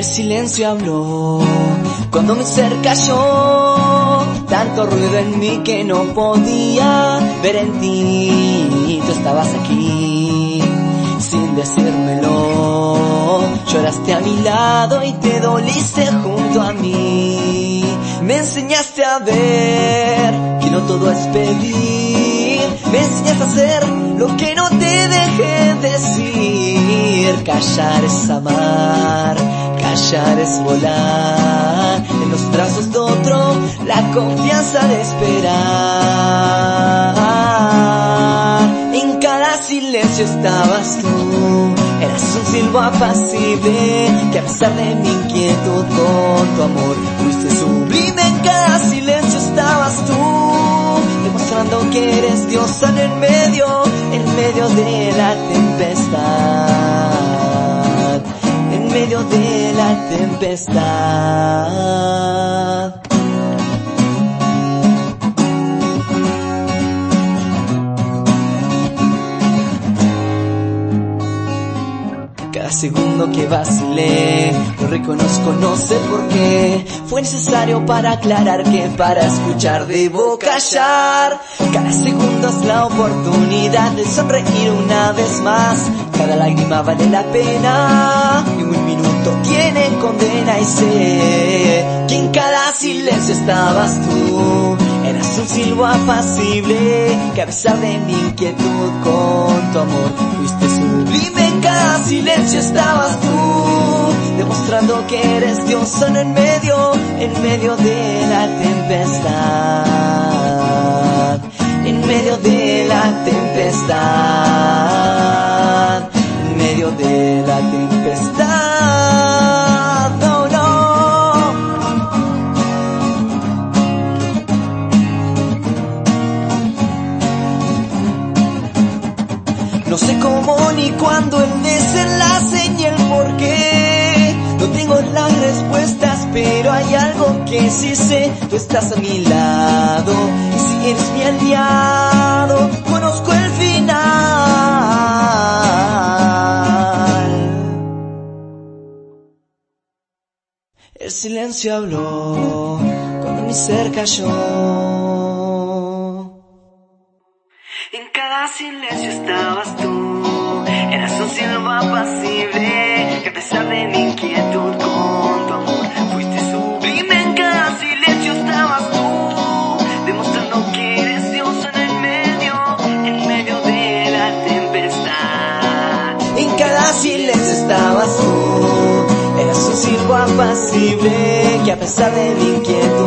silencio habló cuando mi ser cayó. Tanto ruido en mí que no podía ver en ti. Tú estabas aquí sin decírmelo. Lloraste a mi lado y te doliste junto a mí. Me enseñaste a ver que no todo es pedir. Me enseñaste a hacer lo que no te dejé decir. Callar es amar, callar es volar. En los brazos de otro, la confianza de esperar. En cada silencio estabas tú. Eras un silbo apacible que a pesar de mi inquietud con tu amor fuiste sublime. En cada silencio estabas tú, demostrando que eres diosa en medio de la tempestad, en medio de la tempestad. Cada segundo que vacilé, lo reconozco, no sé por qué. Fue necesario para aclarar que para escuchar debo callar. Cada segundo es la oportunidad de sonreír una vez más. Cada lágrima vale la pena, ningún minuto tiene condena. Y sé que en cada silencio estabas tú. Eras un silbo apacible que a pesar de mi inquietud con tu amor fuiste sublime. En cada silencio estabas tú, demostrando que eres diosa en medio de la tempestad, en medio de la tempestad, en medio de la tempestad. No, no. No sé cómo ni cuándo, el desenlace ni el porqué. No tengo las respuestas, pero hay algo que sí sé. Tú estás a mi lado, y si eres mi aliado, conozco el final. El silencio habló cuando mi ser cayó. En cada silencio estabas tú. Eras un silbo apacible que a pesar de mi inquietud con tu amor fuiste sublime. En cada silencio estabas tú, demostrando que eres diosa en medio de la tempestad. En cada silencio estabas tú. Eras un silbo apacible que a pesar de mi inquietud